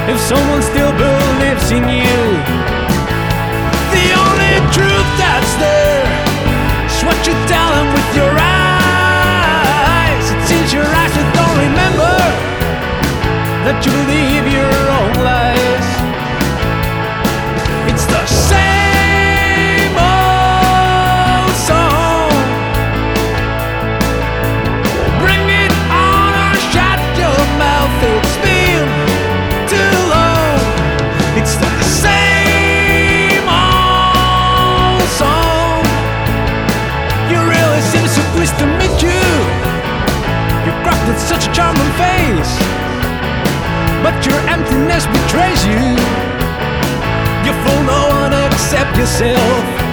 if someone still believes in you. The only truth that's there is what you tell them with your eyes. It seems your eyes that don't remember that you believe your own lies. It's the same old song. Bring it on or shut your mouth. It's been too long. It's the same old song. You really seem so pleased to meet you. You crafted such a charming face, but your emptiness betrays you. You fool no one except yourself.